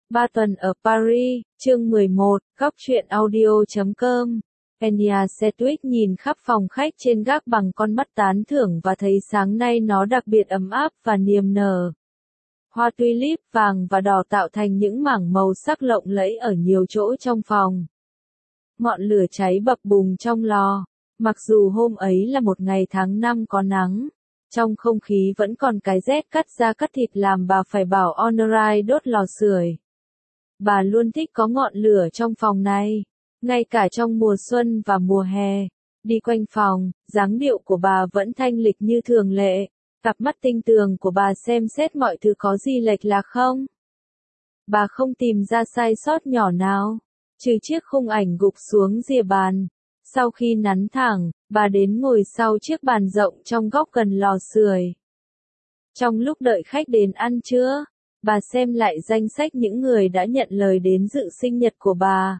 3 tuần ở Paris, chương 11, góc truyện audio.com. Enya Sedgwick nhìn khắp phòng khách trên gác bằng con mắt tán thưởng và thấy sáng nay nó đặc biệt ấm áp và niềm nở. Hoa tulip vàng và đỏ tạo thành những mảng màu sắc lộng lẫy ở nhiều chỗ trong phòng. Ngọn lửa cháy bập bùng trong lò. Mặc dù hôm ấy là một ngày tháng 5 có nắng, trong không khí vẫn còn cái rét cắt da cắt thịt làm bà phải bảo Honorine đốt lò sưởi. Bà luôn thích có ngọn lửa trong phòng này, ngay cả trong mùa xuân và mùa hè. Đi quanh phòng, dáng điệu của bà vẫn thanh lịch như thường lệ. Cặp mắt tinh tường của bà xem xét mọi thứ có gì lệch lạc không. Bà không tìm ra sai sót nhỏ nào, trừ chiếc khung ảnh gục xuống rìa bàn. Sau khi nắn thẳng, bà đến ngồi sau chiếc bàn rộng trong góc gần lò sưởi. Trong lúc đợi khách đến ăn trưa, bà xem lại danh sách những người đã nhận lời đến dự sinh nhật của bà.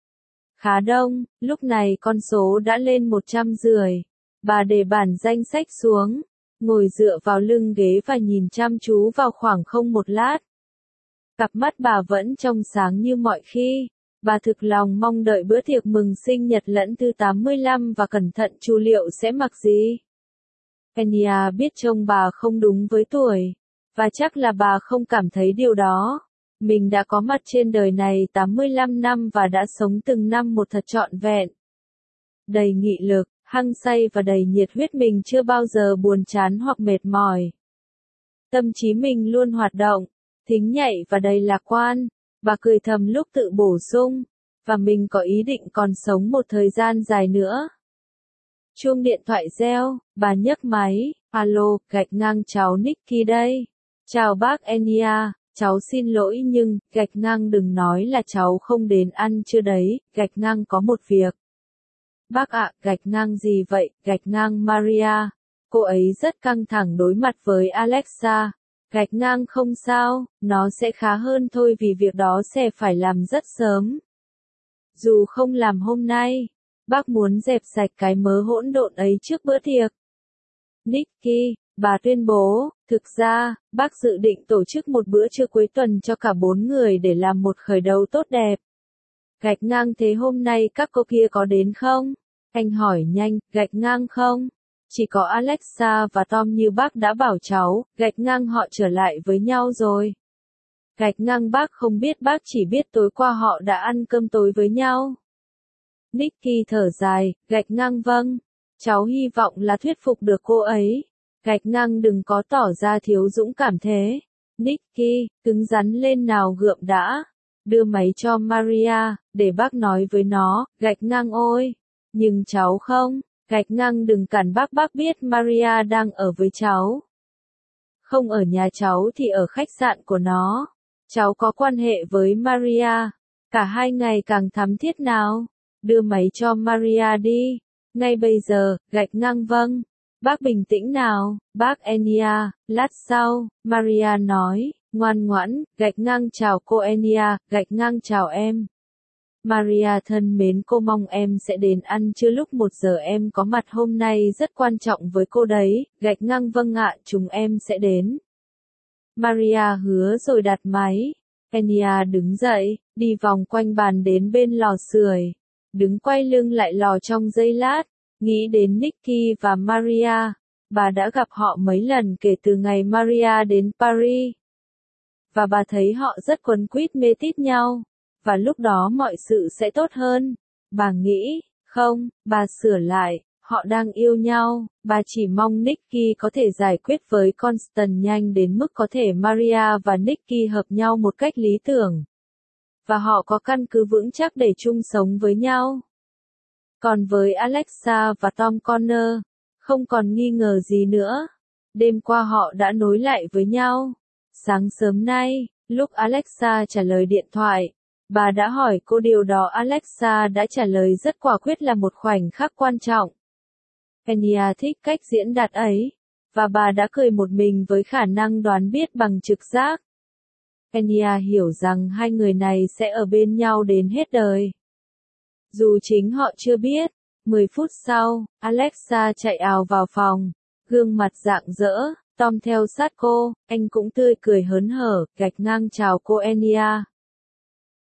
Khá đông, lúc này con số đã lên 150. Bà để bản danh sách xuống, ngồi dựa vào lưng ghế và nhìn chăm chú vào khoảng không một lát. Cặp mắt bà vẫn trong sáng như mọi khi. Bà thực lòng mong đợi bữa tiệc mừng sinh nhật lần thứ 85 và cẩn thận chu liệu sẽ mặc gì. Enya biết trông bà không đúng với tuổi, và chắc là bà không cảm thấy điều đó. Mình đã có mặt trên đời này 85 năm và đã sống từng năm một thật trọn vẹn. Đầy nghị lực, hăng say và đầy nhiệt huyết, mình chưa bao giờ buồn chán hoặc mệt mỏi. Tâm trí mình luôn hoạt động, thính nhạy và đầy lạc quan. Bà cười thầm lúc tự bổ sung, và mình có ý định còn sống một thời gian dài nữa. Chuông điện thoại reo, bà nhấc máy, alo, gạch ngang cháu Nicky đây. Chào bác Enya, cháu xin lỗi nhưng, gạch ngang đừng nói là cháu không đến ăn trưa đấy, gạch ngang có một việc. Bác ạ, gạch ngang gì vậy, gạch ngang Maria. Cô ấy rất căng thẳng đối mặt với Alexa. Gạch ngang không sao, nó sẽ khá hơn thôi vì việc đó sẽ phải làm rất sớm. Dù không làm hôm nay, bác muốn dẹp sạch cái mớ hỗn độn ấy trước bữa tiệc. Nicky, bà tuyên bố, thực ra, bác dự định tổ chức một bữa trưa cuối tuần cho cả 4 người để làm một khởi đầu tốt đẹp. Gạch ngang thế hôm nay các cô kia có đến không? Anh hỏi nhanh, gạch ngang không? Chỉ có Alexa và Tom như bác đã bảo cháu, gạch ngang họ trở lại với nhau rồi. Gạch ngang bác không biết, bác chỉ biết tối qua họ đã ăn cơm tối với nhau. Nicky thở dài, gạch ngang vâng. Cháu hy vọng là thuyết phục được cô ấy. Gạch ngang đừng có tỏ ra thiếu dũng cảm thế. Nicky, cứng rắn lên nào gượm đã. Đưa máy cho Maria, để bác nói với nó, gạch ngang ôi. Nhưng cháu không. Gạch ngang đừng cản bác biết Maria đang ở với cháu. Không ở nhà cháu thì ở khách sạn của nó. Cháu có quan hệ với Maria. Cả hai ngày càng thắm thiết nào. Đưa máy cho Maria đi. Ngay bây giờ, gạch ngang vâng. Bác bình tĩnh nào, bác Enya, lát sau, Maria nói, ngoan ngoãn, gạch ngang chào cô Enya, gạch ngang chào em. Maria thân mến, cô mong em sẽ đến ăn trưa lúc 1 giờ, em có mặt hôm nay rất quan trọng với cô đấy, gạch ngang vâng ạ, chúng em sẽ đến. Maria hứa rồi đặt máy. Enya đứng dậy, đi vòng quanh bàn đến bên lò sưởi, đứng quay lưng lại lò trong giây lát, nghĩ đến Nicky và Maria. Bà đã gặp họ mấy lần kể từ ngày Maria đến Paris. Và bà thấy họ rất quấn quýt mê tít nhau. Và lúc đó mọi sự sẽ tốt hơn. Bà nghĩ, không, bà sửa lại, họ đang yêu nhau, bà chỉ mong Nicky có thể giải quyết với Constance nhanh đến mức có thể Maria và Nicky hợp nhau một cách lý tưởng. Và họ có căn cứ vững chắc để chung sống với nhau. Còn với Alexa và Tom Connor, không còn nghi ngờ gì nữa. Đêm qua họ đã nối lại với nhau. Sáng sớm nay, lúc Alexa trả lời điện thoại, bà đã hỏi cô điều đó, Alexa đã trả lời rất quả quyết là một khoảnh khắc quan trọng. Enya thích cách diễn đạt ấy, và bà đã cười một mình với khả năng đoán biết bằng trực giác. Enya hiểu rằng hai người này sẽ ở bên nhau đến hết đời. Dù chính họ chưa biết, 10 phút sau, Alexa chạy ào vào phòng, gương mặt rạng rỡ, Tom theo sát cô, anh cũng tươi cười hớn hở, gạch ngang chào cô Enya.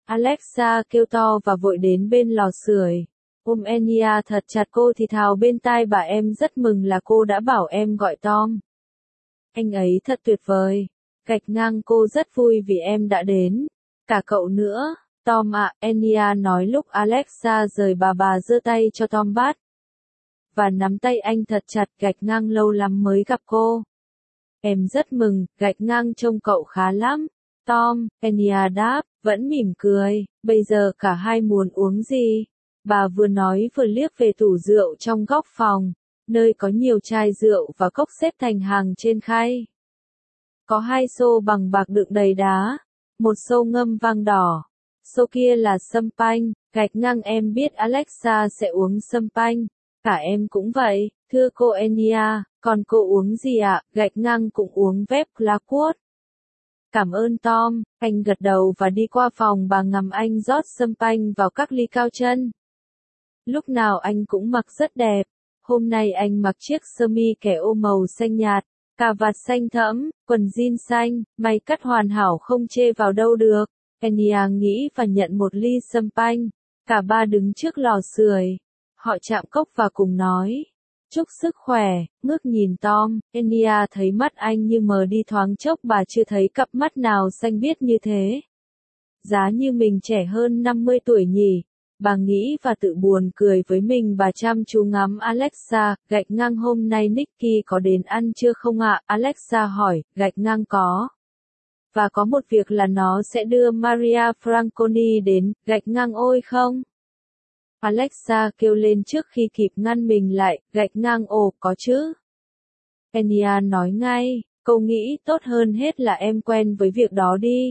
Alexa kêu to và vội đến bên lò sưởi. Ôm Enya thật chặt cô thì thào bên tai bà em rất mừng là cô đã bảo em gọi Tom. Anh ấy thật tuyệt vời. Gạch ngang cô rất vui vì em đã đến. Cả cậu nữa. Tom ạ, Enya nói lúc Alexa rời bà giơ tay cho Tom bắt. Và nắm tay anh thật chặt, gạch ngang lâu lắm mới gặp cô. Em rất mừng, gạch ngang trông cậu khá lắm. Tom, Enya đáp, vẫn mỉm cười, bây giờ cả hai muốn uống gì? Bà vừa nói vừa liếc về tủ rượu trong góc phòng, nơi có nhiều chai rượu và cốc xếp thành hàng trên khay. Có 2 xô bằng bạc đựng đầy đá, một xô ngâm vang đỏ, xô kia là sâm panh, gạch ngang em biết Alexa sẽ uống sâm panh, cả em cũng vậy, thưa cô Enya, còn cô uống gì ạ? Gạch ngang cũng uống vép Blackwood. Cảm ơn Tom, anh gật đầu và đi qua phòng bà ngắm anh rót sâm panh vào các ly cao chân. Lúc nào anh cũng mặc rất đẹp, hôm nay anh mặc chiếc sơ mi kẻ ô màu xanh nhạt, cà vạt xanh thẫm, quần jean xanh, may cắt hoàn hảo không chê vào đâu được. Enya nghĩ và nhận một ly sâm panh, cả ba đứng trước lò sưởi, họ chạm cốc và cùng nói. Chúc sức khỏe, ngước nhìn Tom, Enya thấy mắt anh như mờ đi thoáng chốc, bà chưa thấy cặp mắt nào xanh biếc như thế. Giá như mình trẻ hơn 50 tuổi nhỉ, bà nghĩ và tự buồn cười với mình. Bà chăm chú ngắm Alexa, gạch ngang hôm nay Nicky có đến ăn chưa không ạ? Alexa hỏi, gạch ngang có. Và có một việc là nó sẽ đưa Maria Franconi đến, gạch ngang ôi không? Alexa kêu lên trước khi kịp ngăn mình lại, gạch ngang ồ, có chứ. Enya nói ngay, cô nghĩ tốt hơn hết là em quen với việc đó đi.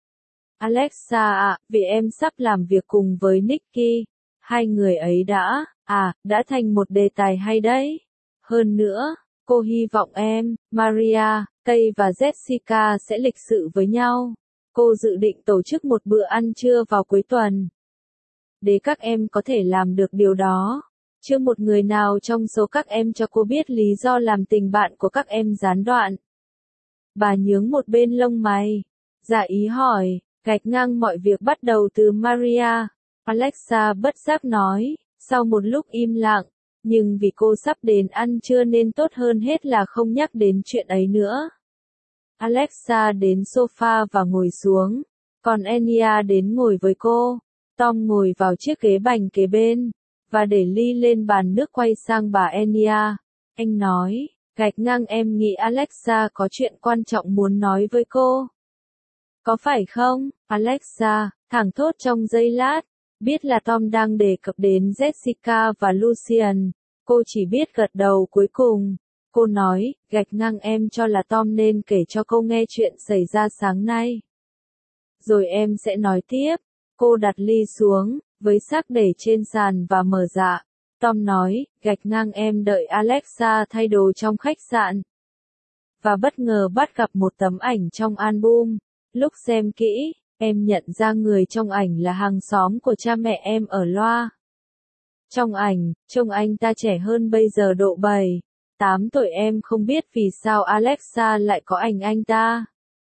Alexa ạ, vì em sắp làm việc cùng với Nicky. Hai người ấy đã thành một đề tài hay đấy. Hơn nữa, cô hy vọng em, Maria, Kay và Jessica sẽ lịch sự với nhau. Cô dự định tổ chức một bữa ăn trưa vào cuối tuần. Để các em có thể làm được điều đó. Chưa một người nào trong số các em cho cô biết lý do làm tình bạn của các em gián đoạn. Bà nhướng một bên lông mày. Dạ ý hỏi, gạch ngang mọi việc bắt đầu từ Maria. Alexa bất giác nói, sau một lúc im lặng, nhưng vì cô sắp đến ăn trưa nên tốt hơn hết là không nhắc đến chuyện ấy nữa. Alexa đến sofa và ngồi xuống, còn Enya đến ngồi với cô. Tom ngồi vào chiếc ghế bành kế bên, và để ly lên bàn nước quay sang bà Enya. Anh nói, gạch ngang em nghĩ Alexa có chuyện quan trọng muốn nói với cô. Có phải không, Alexa, thảng thốt trong giây lát, biết là Tom đang đề cập đến Jessica và Lucian, cô chỉ biết gật đầu cuối cùng. Cô nói, gạch ngang em cho là Tom nên kể cho cô nghe chuyện xảy ra sáng nay. Rồi em sẽ nói tiếp. Cô đặt ly xuống, với xác để trên sàn và mở dạ. Tom nói, gạch ngang em đợi Alexa thay đồ trong khách sạn. Và bất ngờ bắt gặp một tấm ảnh trong album. Lúc xem kỹ, em nhận ra người trong ảnh là hàng xóm của cha mẹ em ở Loa. Trong ảnh, trông anh ta trẻ hơn bây giờ độ 7, 8 tuổi. Em không biết vì sao Alexa lại có ảnh anh ta.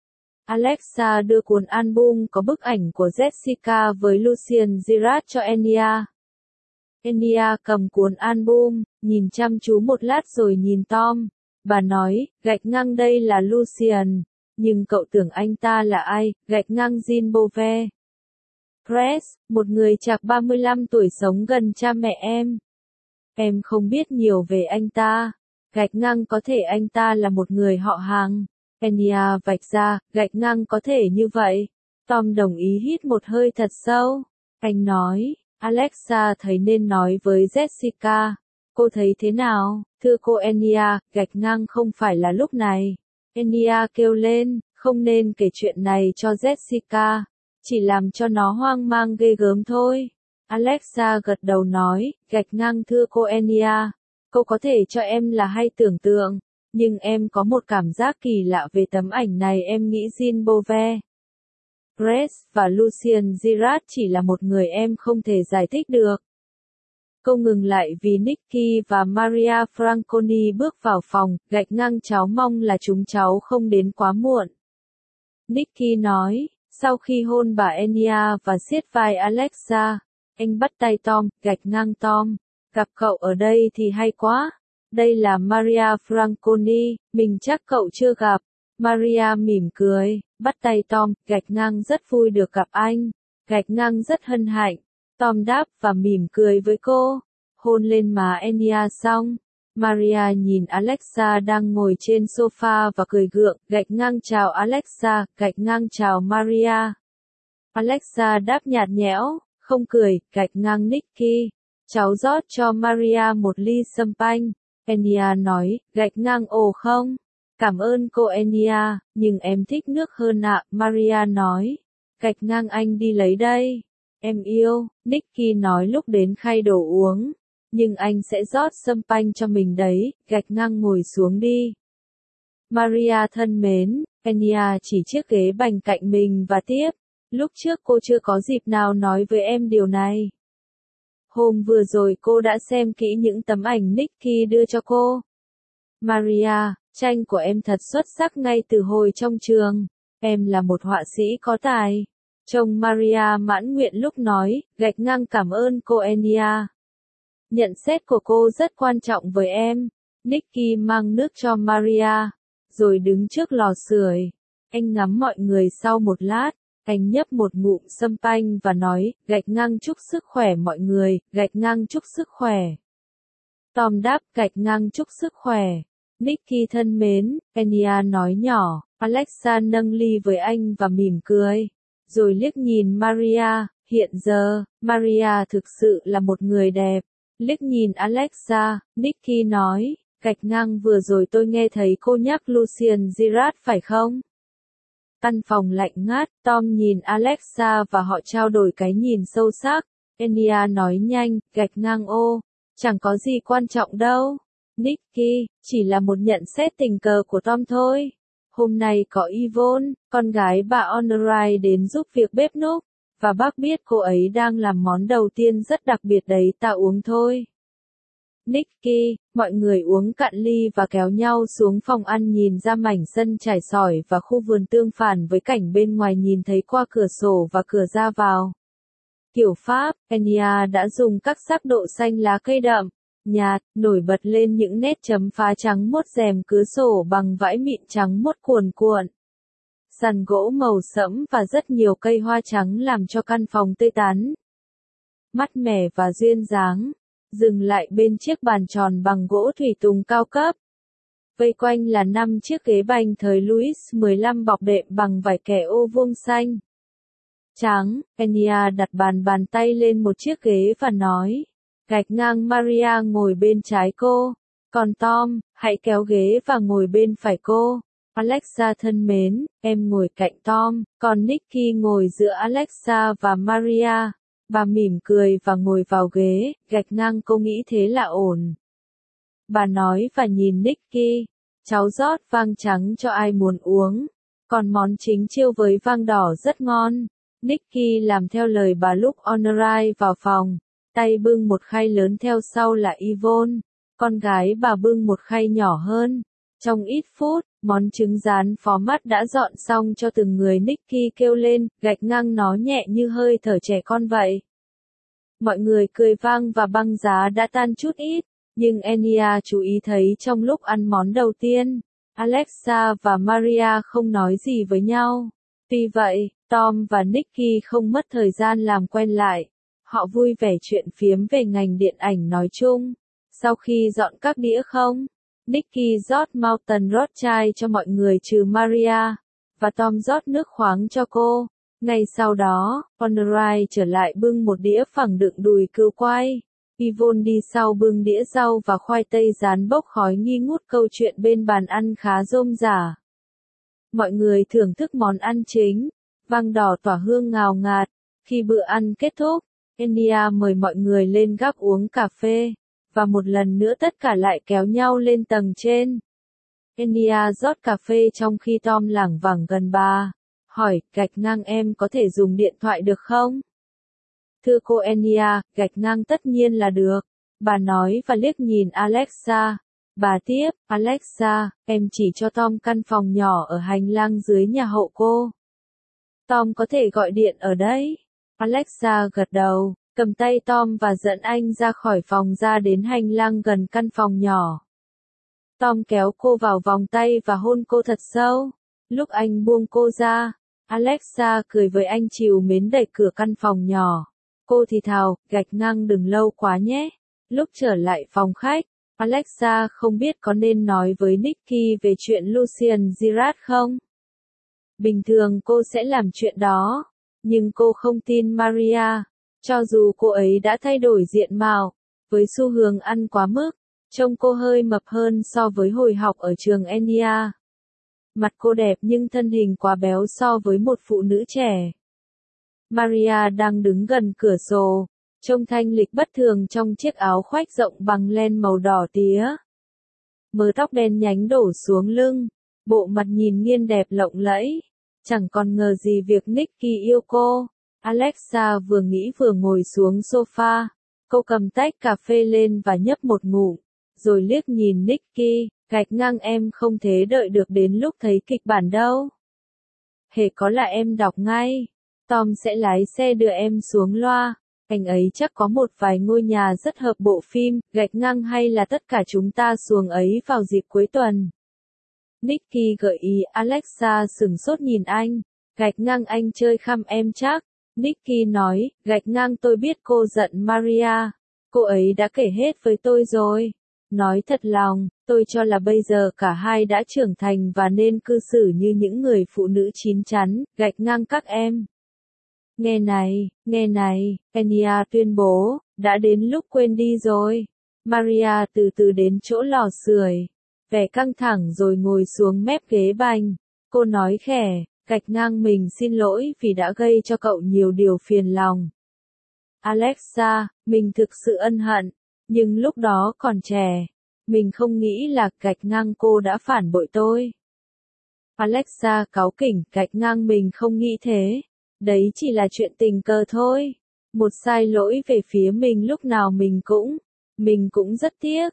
Alexa đưa cuốn album có bức ảnh của Jessica với Lucian Girard cho Enya. Enya cầm cuốn album, nhìn chăm chú một lát rồi nhìn Tom. Bà nói, gạch ngang đây là Lucian, nhưng cậu tưởng anh ta là ai? Gạch ngang Jean Beauvais. Press, một người chạc 35 tuổi sống gần cha mẹ em. Em không biết nhiều về anh ta. Gạch ngang có thể anh ta là một người họ hàng. Enya vạch ra, gạch ngang có thể như vậy. Tom đồng ý hít một hơi thật sâu. Anh nói, Alexa thấy nên nói với Jessica. Cô thấy thế nào, thưa cô Enya, gạch ngang không phải là lúc này. Enya kêu lên, không nên kể chuyện này cho Jessica. Chỉ làm cho nó hoang mang ghê gớm thôi. Alexa gật đầu nói, gạch ngang thưa cô Enya. Cô có thể cho em là hay tưởng tượng. Nhưng em có một cảm giác kỳ lạ về tấm ảnh này. Em nghĩ Jean Beauvais, Grace và Lucian Girard chỉ là một người em không thể giải thích được. Cô ngừng lại vì Nicky và Maria Franconi bước vào phòng, gạch ngang cháu mong là chúng cháu không đến quá muộn. Nicky nói, Sau khi hôn bà Enya và siết vai Alexa, anh bắt tay Tom, gạch ngang Tom. Gặp cậu ở đây thì hay quá. Đây là Maria Franconi, mình chắc cậu chưa gặp. Maria mỉm cười, bắt tay Tom, gạch ngang rất vui được gặp anh. Gạch ngang rất hân hạnh. Tom đáp và mỉm cười với cô. Hôn lên má Enya xong. Maria nhìn Alexa đang ngồi trên sofa và cười gượng, gạch ngang chào Alexa, gạch ngang chào Maria. Alexa đáp nhạt nhẽo, không cười, gạch ngang Nicky. Cháu rót cho Maria một ly champagne. Enya nói, gạch ngang ồ không? Cảm ơn cô Enya, nhưng em thích nước hơn ạ, Maria nói. Gạch ngang anh đi lấy đây. Em yêu, Nicky nói lúc đến khay đồ uống. Nhưng anh sẽ rót champagne cho mình đấy, gạch ngang ngồi xuống đi. Maria thân mến, Enya chỉ chiếc ghế bành cạnh mình và tiếp. Lúc trước cô chưa có dịp nào nói với em điều này. Hôm vừa rồi cô đã xem kỹ những tấm ảnh Nicky đưa cho cô. Maria, tranh của em thật xuất sắc ngay từ hồi trong trường. Em là một họa sĩ có tài. Chồng Maria mãn nguyện lúc nói, gạch ngang cảm ơn cô Enya. Nhận xét của cô rất quan trọng với em. Nicky mang nước cho Maria, rồi đứng trước lò sưởi. Anh ngắm mọi người sau một lát, anh nhấp một ngụm champagne và nói, gạch ngang chúc sức khỏe mọi người, gạch ngang chúc sức khỏe. Tom đáp, gạch ngang chúc sức khỏe. Nicky thân mến, Enya nói nhỏ, Alexa nâng ly với anh và mỉm cười. Rồi liếc nhìn Maria, hiện giờ, Maria thực sự là một người đẹp. Liếc nhìn Alexa, Nicky nói, gạch ngang vừa rồi tôi nghe thấy cô nhắc Lucien Girard phải không? Căn phòng lạnh ngắt, Tom nhìn Alexa và họ trao đổi cái nhìn sâu sắc. Enya nói nhanh, gạch ngang ô, chẳng có gì quan trọng đâu. Nicky, chỉ là một nhận xét tình cờ của Tom thôi. Hôm nay có Yvonne, con gái bà Honorine đến giúp việc bếp núc, và bác biết cô ấy đang làm món đầu tiên rất đặc biệt đấy, ta uống thôi. Nicky, mọi người uống cạn ly và kéo nhau xuống phòng ăn nhìn ra mảnh sân trải sỏi và khu vườn tương phản với cảnh bên ngoài nhìn thấy qua cửa sổ và cửa ra vào. Kiểu Pháp, Enya đã dùng các sắc độ xanh lá cây đậm, nhạt, nổi bật lên những nét chấm phá trắng muốt rèm cửa sổ bằng vải mịn trắng muốt cuồn cuộn. Sàn gỗ màu sẫm và rất nhiều cây hoa trắng làm cho căn phòng tươi tắn, mát mẻ và duyên dáng. Dừng lại bên chiếc bàn tròn bằng gỗ thủy tùng cao cấp. Vây quanh là 5 chiếc ghế bành thời Louis XV bọc đệm bằng vải kẻ ô vuông xanh trắng. Enya đặt bàn tay lên một chiếc ghế và nói, gạch ngang Maria ngồi bên trái cô. Còn Tom, hãy kéo ghế và ngồi bên phải cô. Alexa thân mến, em ngồi cạnh Tom, còn Nicky ngồi giữa Alexa và Maria. Bà mỉm cười và ngồi vào ghế, gạch ngang cô nghĩ thế là ổn. Bà nói và nhìn Nicky, cháu rót vang trắng cho ai muốn uống, còn món chính chiêu với vang đỏ rất ngon. Nicky làm theo lời bà lúc Honorine vào phòng, tay bưng một khay lớn theo sau là Yvonne, con gái bà bưng một khay nhỏ hơn. Trong ít phút, món trứng rán phó mát đã dọn xong cho từng người. Nicky kêu lên, gạch ngang nó nhẹ như hơi thở trẻ con vậy. Mọi người cười vang và băng giá đã tan chút ít, nhưng Enya chú ý thấy trong lúc ăn món đầu tiên, Alexa và Maria không nói gì với nhau. Tuy vậy, Tom và Nicky không mất thời gian làm quen lại. Họ vui vẻ chuyện phiếm về ngành điện ảnh nói chung. Sau khi dọn các đĩa không, Nicky rót Mountain Rothschild cho mọi người trừ Maria, và Tom rót nước khoáng cho cô. Ngay sau đó, Honorine trở lại bưng một đĩa phẳng đựng đùi cừu quay. Yvonne đi sau bưng đĩa rau và khoai tây rán bốc khói nghi ngút. Câu chuyện bên bàn ăn khá rôm rả. Mọi người thưởng thức món ăn chính, vang đỏ tỏa hương ngào ngạt. Khi bữa ăn kết thúc, Enya mời mọi người lên gác uống cà phê, và một lần nữa tất cả lại kéo nhau lên tầng trên. Enya rót cà phê trong khi Tom lảng vảng gần bà, hỏi, gạch ngang em có thể dùng điện thoại được không? Thưa cô Enya, gạch ngang tất nhiên là được, bà nói và liếc nhìn Alexa. Bà tiếp, Alexa, em chỉ cho Tom căn phòng nhỏ ở hành lang dưới nhà hộ cô. Tom có thể gọi điện ở đây. Alexa gật đầu, cầm tay Tom và dẫn anh ra khỏi phòng ra đến hành lang gần căn phòng nhỏ. Tom kéo cô vào vòng tay và hôn cô thật sâu. Lúc anh buông cô ra, Alexa cười với anh trìu mến đẩy cửa căn phòng nhỏ. Cô thì thào, gạch ngang đừng lâu quá nhé. Lúc trở lại phòng khách, Alexa không biết có nên nói với Nicky về chuyện Lucien Girard không? Bình thường cô sẽ làm chuyện đó, nhưng cô không tin Maria. Cho dù cô ấy đã thay đổi diện mạo, với xu hướng ăn quá mức, trông cô hơi mập hơn so với hồi học ở trường Enya. Mặt cô đẹp nhưng thân hình quá béo so với một phụ nữ trẻ. Maria đang đứng gần cửa sổ, trông thanh lịch bất thường trong chiếc áo khoác rộng bằng len màu đỏ tía. Mớ tóc đen nhánh đổ xuống lưng, bộ mặt nhìn nghiên đẹp lộng lẫy. Chẳng còn ngờ gì việc Nicky yêu cô. Alexa vừa nghĩ vừa ngồi xuống sofa. Cô cầm tách cà phê lên và nhấp một ngụm, rồi liếc nhìn Nicky, gạch ngang em không thể đợi được đến lúc thấy kịch bản đâu. Hễ có là em đọc ngay. Tom sẽ lái xe đưa em xuống loa. Anh ấy chắc có một vài ngôi nhà rất hợp bộ phim, gạch ngang hay là tất cả chúng ta xuống ấy vào dịp cuối tuần. Nicky gợi ý. Alexa sửng sốt nhìn anh. Gạch ngang anh chơi khăm em chắc. Nicky nói, gạch ngang tôi biết cô giận Maria. Cô ấy đã kể hết với tôi rồi. Nói thật lòng, tôi cho là bây giờ cả hai đã trưởng thành và nên cư xử như những người phụ nữ chín chắn, gạch ngang các em. Nghe này, Enya tuyên bố, đã đến lúc quên đi rồi. Maria từ từ đến chỗ lò sưởi, vẻ căng thẳng rồi ngồi xuống mép ghế bành. Cô nói khẽ, gạch ngang mình xin lỗi vì đã gây cho cậu nhiều điều phiền lòng. Alexa, mình thực sự ân hận, nhưng lúc đó còn trẻ, mình không nghĩ là gạch ngang cô đã phản bội tôi. Alexa cáu kỉnh, gạch ngang mình không nghĩ thế. Đấy chỉ là chuyện tình cờ thôi. Một sai lỗi về phía mình lúc nào mình cũng rất tiếc.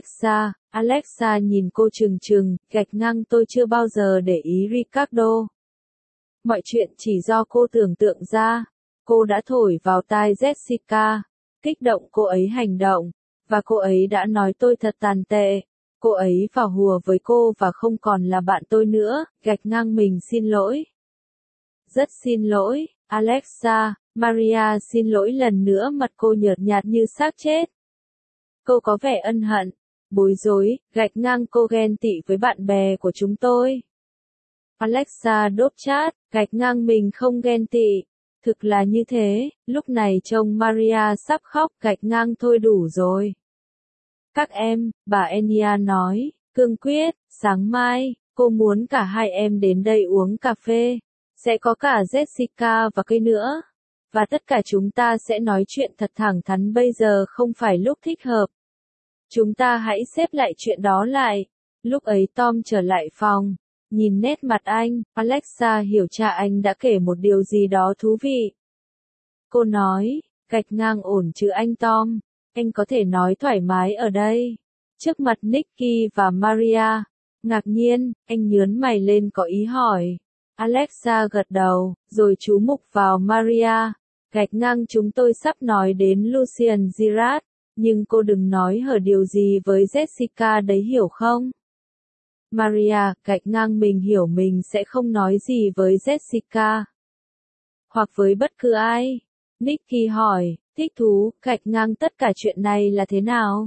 Alexa nhìn cô trừng trừng, gạch ngang tôi chưa bao giờ để ý Ricardo. Mọi chuyện chỉ do cô tưởng tượng ra. Cô đã thổi vào tai Jessica, kích động cô ấy hành động, và cô ấy đã nói tôi thật tàn tệ. Cô ấy vào hùa với cô và không còn là bạn tôi nữa, gạch ngang mình xin lỗi. Rất xin lỗi, Alexa. Maria xin lỗi lần nữa, mặt cô nhợt nhạt như xác chết. Cô có vẻ ân hận, bối rối, gạch ngang cô ghen tị với bạn bè của chúng tôi. Alexa đốt chát, gạch ngang mình không ghen tị. Thực là như thế, lúc này trông Maria sắp khóc, gạch ngang thôi đủ rồi. Các em, bà Enya nói, cương quyết, sáng mai, cô muốn cả hai em đến đây uống cà phê. Sẽ có cả Jessica và cây nữa. Và tất cả chúng ta sẽ nói chuyện thật thẳng thắn, bây giờ không phải lúc thích hợp. Chúng ta hãy xếp lại chuyện đó lại. Lúc ấy Tom trở lại phòng. Nhìn nét mặt anh, Alexa hiểu cha anh đã kể một điều gì đó thú vị. Cô nói, gạch ngang ổn chứ anh Tom. Anh có thể nói thoải mái ở đây. Trước mặt Nicky và Maria. Ngạc nhiên, anh nhướng mày lên có ý hỏi. Alexa gật đầu, rồi chú mục vào Maria. Gạch ngang chúng tôi sắp nói đến Lucien Girard, nhưng cô đừng nói hở điều gì với Jessica đấy hiểu không? Maria, gạch ngang mình hiểu mình sẽ không nói gì với Jessica. Hoặc với bất cứ ai. Nicky hỏi, thích thú, gạch ngang tất cả chuyện này là thế nào?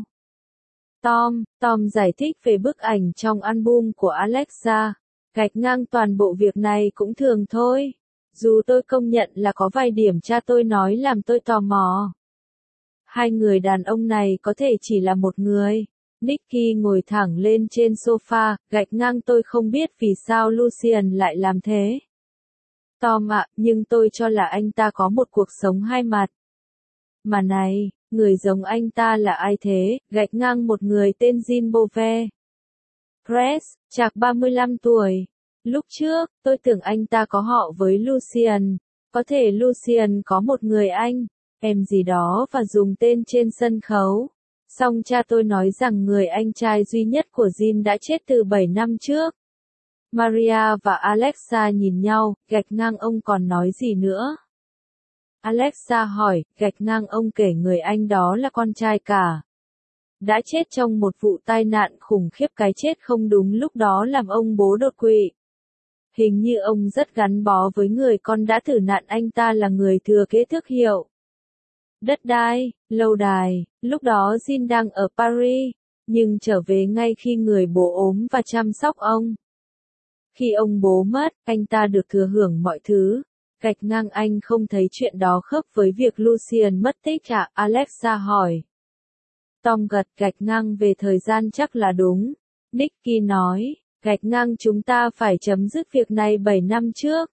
Tom giải thích về bức ảnh trong album của Alexa. Gạch ngang toàn bộ việc này cũng thường thôi. Dù tôi công nhận là có vài điểm cha tôi nói làm tôi tò mò. Hai người đàn ông này có thể chỉ là một người. Nicky ngồi thẳng lên trên sofa, gạch ngang tôi không biết vì sao Lucien lại làm thế. Tom ạ, nhưng tôi cho là anh ta có một cuộc sống hai mặt. Mà này, người giống anh ta là ai thế? Gạch ngang một người tên Jean Beauvais. Press, chạc 35 tuổi. Lúc trước, tôi tưởng anh ta có họ với Lucien. Có thể Lucien có một người anh, em gì đó và dùng tên trên sân khấu. Song cha tôi nói rằng người anh trai duy nhất của Jean đã chết từ 7 năm trước. Maria và Alexa nhìn nhau, gạch ngang ông còn nói gì nữa? Alexa hỏi, gạch ngang ông kể người anh đó là con trai cả. Đã chết trong một vụ tai nạn khủng khiếp, cái chết không đúng lúc đó làm ông bố đột quỵ. Hình như ông rất gắn bó với người con đã tử nạn, anh ta là người thừa kế tước hiệu đất đai, lâu đài. Lúc đó Jean đang ở Paris, nhưng trở về ngay khi người bố ốm và chăm sóc ông. Khi ông bố mất, anh ta được thừa hưởng mọi thứ. Gạch ngang anh không thấy chuyện đó khớp với việc Lucien mất tích à? Alexa hỏi. Tom gật gạch ngang về thời gian chắc là đúng. Nicky nói, gạch ngang chúng ta phải chấm dứt việc này 7 năm trước.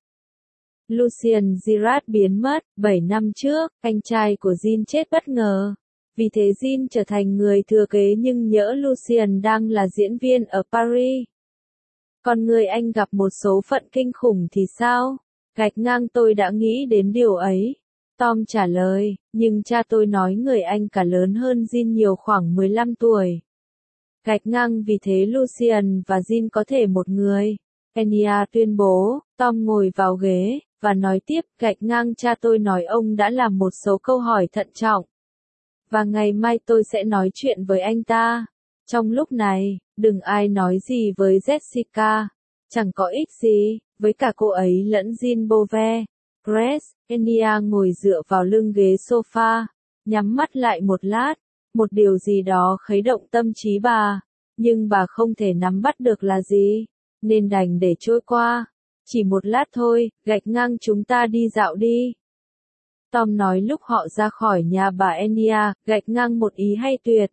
Lucien Girard biến mất, 7 năm trước, anh trai của Jean chết bất ngờ. Vì thế Jean trở thành người thừa kế nhưng nhỡ Lucien đang là diễn viên ở Paris. Còn người anh gặp một số phận kinh khủng thì sao? Gạch ngang tôi đã nghĩ đến điều ấy. Tom trả lời, nhưng cha tôi nói người anh cả lớn hơn Jean nhiều, khoảng 15 tuổi. Gạch ngang vì thế Lucien và Jean có thể một người. Enya tuyên bố, Tom ngồi vào ghế, và nói tiếp, gạch ngang cha tôi nói ông đã làm một số câu hỏi thận trọng. Và ngày mai tôi sẽ nói chuyện với anh ta. Trong lúc này, đừng ai nói gì với Jessica. Chẳng có ích gì, với cả cô ấy lẫn Jean Beauvais. Grace, Enya ngồi dựa vào lưng ghế sofa, nhắm mắt lại một lát. Một điều gì đó khuấy động tâm trí bà, nhưng bà không thể nắm bắt được là gì, nên đành để trôi qua. Chỉ một lát thôi, gạch ngang chúng ta đi dạo đi. Tom nói lúc họ ra khỏi nhà bà Enya, gạch ngang một ý hay tuyệt.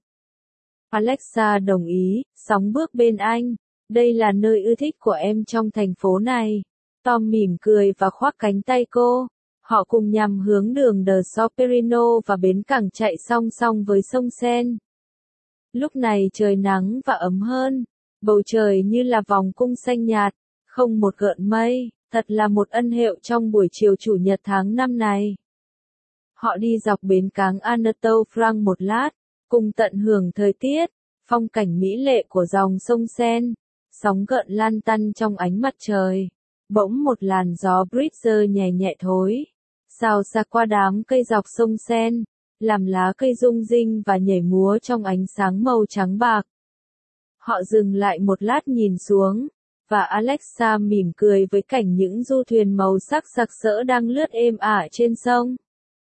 Alexa đồng ý, sóng bước bên anh. Đây là nơi ưa thích của em trong thành phố này. Tom mỉm cười và khoác cánh tay cô. Họ cùng nhằm hướng đường de Soperino và bến cảng chạy song song với sông Sen. Lúc này trời nắng và ấm hơn. Bầu trời như là vòng cung xanh nhạt, không một gợn mây. Thật là một ân hiệu trong buổi chiều chủ nhật tháng 5 này. Họ đi dọc bến cảng Anatole France một lát, cùng tận hưởng thời tiết, phong cảnh mỹ lệ của dòng sông Sen. Sóng gợn lan tăn trong ánh mặt trời. Bỗng một làn gió breeze nhẹ nhẹ thối xào xạc qua đám cây dọc sông Sen, làm lá cây rung rinh và nhảy múa trong ánh sáng màu trắng bạc. Họ dừng lại một lát nhìn xuống, và Alexa mỉm cười với cảnh những du thuyền màu sắc sặc sỡ đang lướt êm ả trên sông.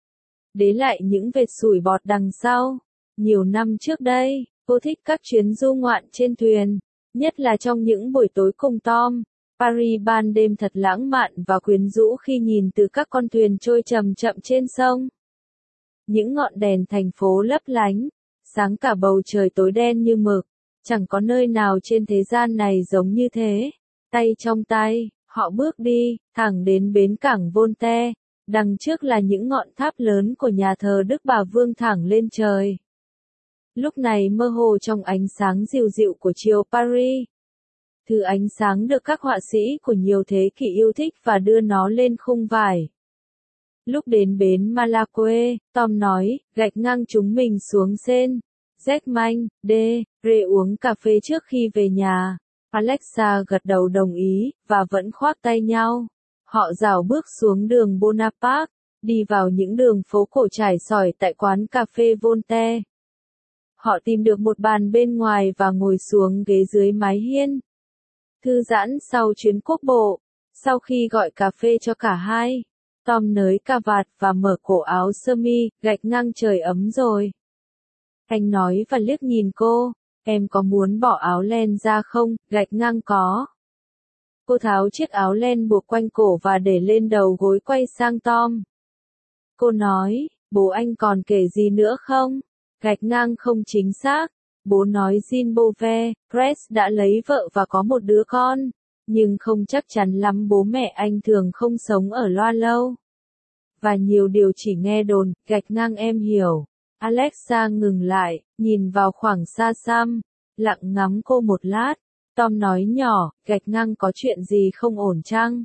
Để lại những vệt sủi bọt đằng sau. Nhiều năm trước đây, cô thích các chuyến du ngoạn trên thuyền, nhất là trong những buổi tối cùng Tom. Paris ban đêm thật lãng mạn và quyến rũ khi nhìn từ các con thuyền trôi chậm chậm trên sông. Những ngọn đèn thành phố lấp lánh, sáng cả bầu trời tối đen như mực. Chẳng có nơi nào trên thế gian này giống như thế. Tay trong tay, họ bước đi, thẳng đến bến cảng Voltaire. Đằng trước là những ngọn tháp lớn của nhà thờ Đức Bà Vương thẳng lên trời. Lúc này mơ hồ trong ánh sáng dịu dịu của chiều Paris. Thứ ánh sáng được các họa sĩ của nhiều thế kỷ yêu thích và đưa nó lên khung vải. Lúc đến bến Malakoe, Tom nói, gạch ngang chúng mình xuống Sen. Jack Manh, Re uống cà phê trước khi về nhà. Alexa gật đầu đồng ý, và vẫn khoác tay nhau. Họ rảo bước xuống đường Bonaparte, đi vào những đường phố cổ trải sỏi tại quán cà phê Voltaire. Họ tìm được một bàn bên ngoài và ngồi xuống ghế dưới mái hiên. Thư giãn sau chuyến quốc bộ. Sau khi gọi cà phê cho cả hai, Tom nới cà vạt và mở cổ áo sơ mi, gạch ngang trời ấm rồi. Anh nói và liếc nhìn cô, em có muốn bỏ áo len ra không? Gạch ngang có. Cô tháo chiếc áo len buộc quanh cổ và để lên đầu gối, quay sang Tom. Cô nói, bố anh còn kể gì nữa không? Gạch ngang không chính xác. Bố nói Jean Beauvais, Grace đã lấy vợ và có một đứa con, nhưng không chắc chắn lắm, bố mẹ anh thường không sống ở loa lâu. Và nhiều điều chỉ nghe đồn, gạch ngang em hiểu. Alexa ngừng lại, nhìn vào khoảng xa xăm, lặng ngắm cô một lát. Tom nói nhỏ, gạch ngang có chuyện gì không ổn chăng?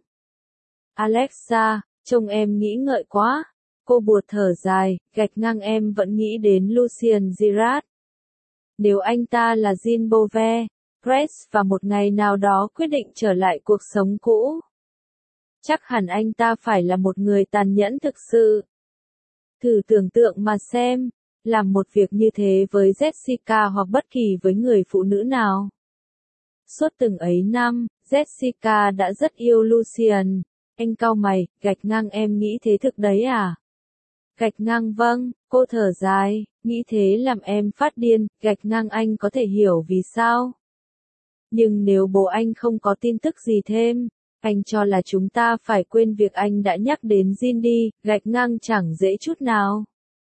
Alexa, trông em nghĩ ngợi quá. Cô buột thở dài, gạch ngang em vẫn nghĩ đến Lucien Girard. Nếu anh ta là Jean Beauvais, Express và một ngày nào đó quyết định trở lại cuộc sống cũ. Chắc hẳn anh ta phải là một người tàn nhẫn thực sự. Thử tưởng tượng mà xem, làm một việc như thế với Jessica hoặc bất kỳ với người phụ nữ nào. Suốt từng ấy năm, Jessica đã rất yêu Lucian. Anh cau mày, gạch ngang em nghĩ thế thực đấy à? Gạch ngang vâng, cô thở dài, nghĩ thế làm em phát điên, gạch ngang anh có thể hiểu vì sao. Nhưng nếu bố anh không có tin tức gì thêm, anh cho là chúng ta phải quên việc anh đã nhắc đến Jin đi, gạch ngang chẳng dễ chút nào.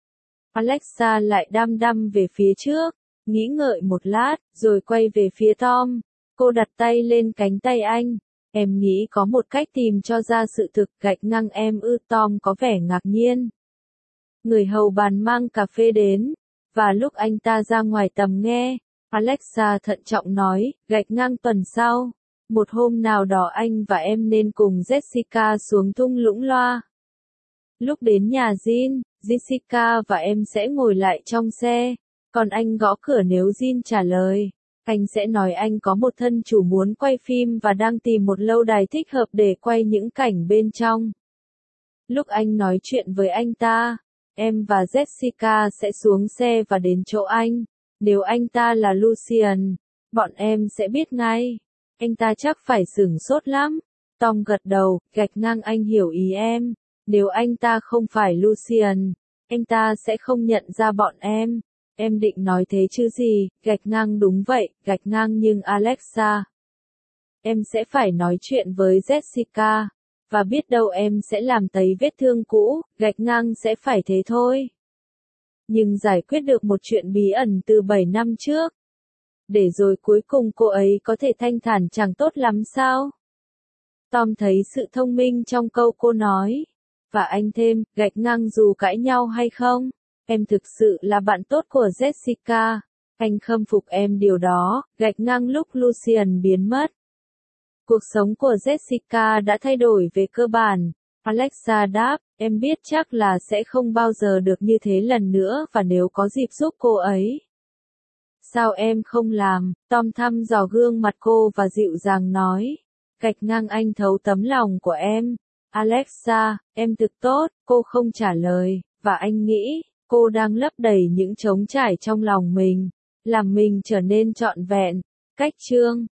Alexa lại đăm đăm về phía trước, nghĩ ngợi một lát, rồi quay về phía Tom. Cô đặt tay lên cánh tay anh. Em nghĩ có một cách tìm cho ra sự thực, gạch ngang em ư. Tom có vẻ ngạc nhiên. Người hầu bàn mang cà phê đến, và lúc anh ta ra ngoài tầm nghe, Alexa thận trọng nói, gạch ngang tuần sau. Một hôm nào đó anh và em nên cùng Jessica xuống thung lũng loa. Lúc đến nhà Jin, Jessica và em sẽ ngồi lại trong xe, còn anh gõ cửa nếu Jin trả lời. Anh sẽ nói anh có một thân chủ muốn quay phim và đang tìm một lâu đài thích hợp để quay những cảnh bên trong. Lúc anh nói chuyện với anh ta, em và Jessica sẽ xuống xe và đến chỗ anh. Nếu anh ta là Lucian, bọn em sẽ biết ngay. Anh ta chắc phải sửng sốt lắm. Tom gật đầu, gạch ngang anh hiểu ý em. Nếu anh ta không phải Lucian, anh ta sẽ không nhận ra bọn em. Em định nói thế chứ gì, gạch ngang đúng vậy, gạch ngang nhưng Alexa. Em sẽ phải nói chuyện với Jessica, và biết đâu em sẽ làm tấy vết thương cũ, gạch ngang sẽ phải thế thôi. Nhưng giải quyết được một chuyện bí ẩn từ 7 năm trước. Để rồi cuối cùng cô ấy có thể thanh thản chẳng tốt lắm sao? Tom thấy sự thông minh trong câu cô nói. Và anh thêm, gạch ngang dù cãi nhau hay không, em thực sự là bạn tốt của Jessica. Anh khâm phục em điều đó, gạch ngang lúc Lucian biến mất. Cuộc sống của Jessica đã thay đổi về cơ bản. Alexa đáp, em biết chắc là sẽ không bao giờ được như thế lần nữa và nếu có dịp giúp cô ấy. Sao em không làm? Tom thăm dò gương mặt cô và dịu dàng nói. Gạch ngang anh thấu tấm lòng của em. Alexa, em thực tốt, cô không trả lời, và anh nghĩ, cô đang lấp đầy những trống trải trong lòng mình, làm mình trở nên trọn vẹn. Cách chương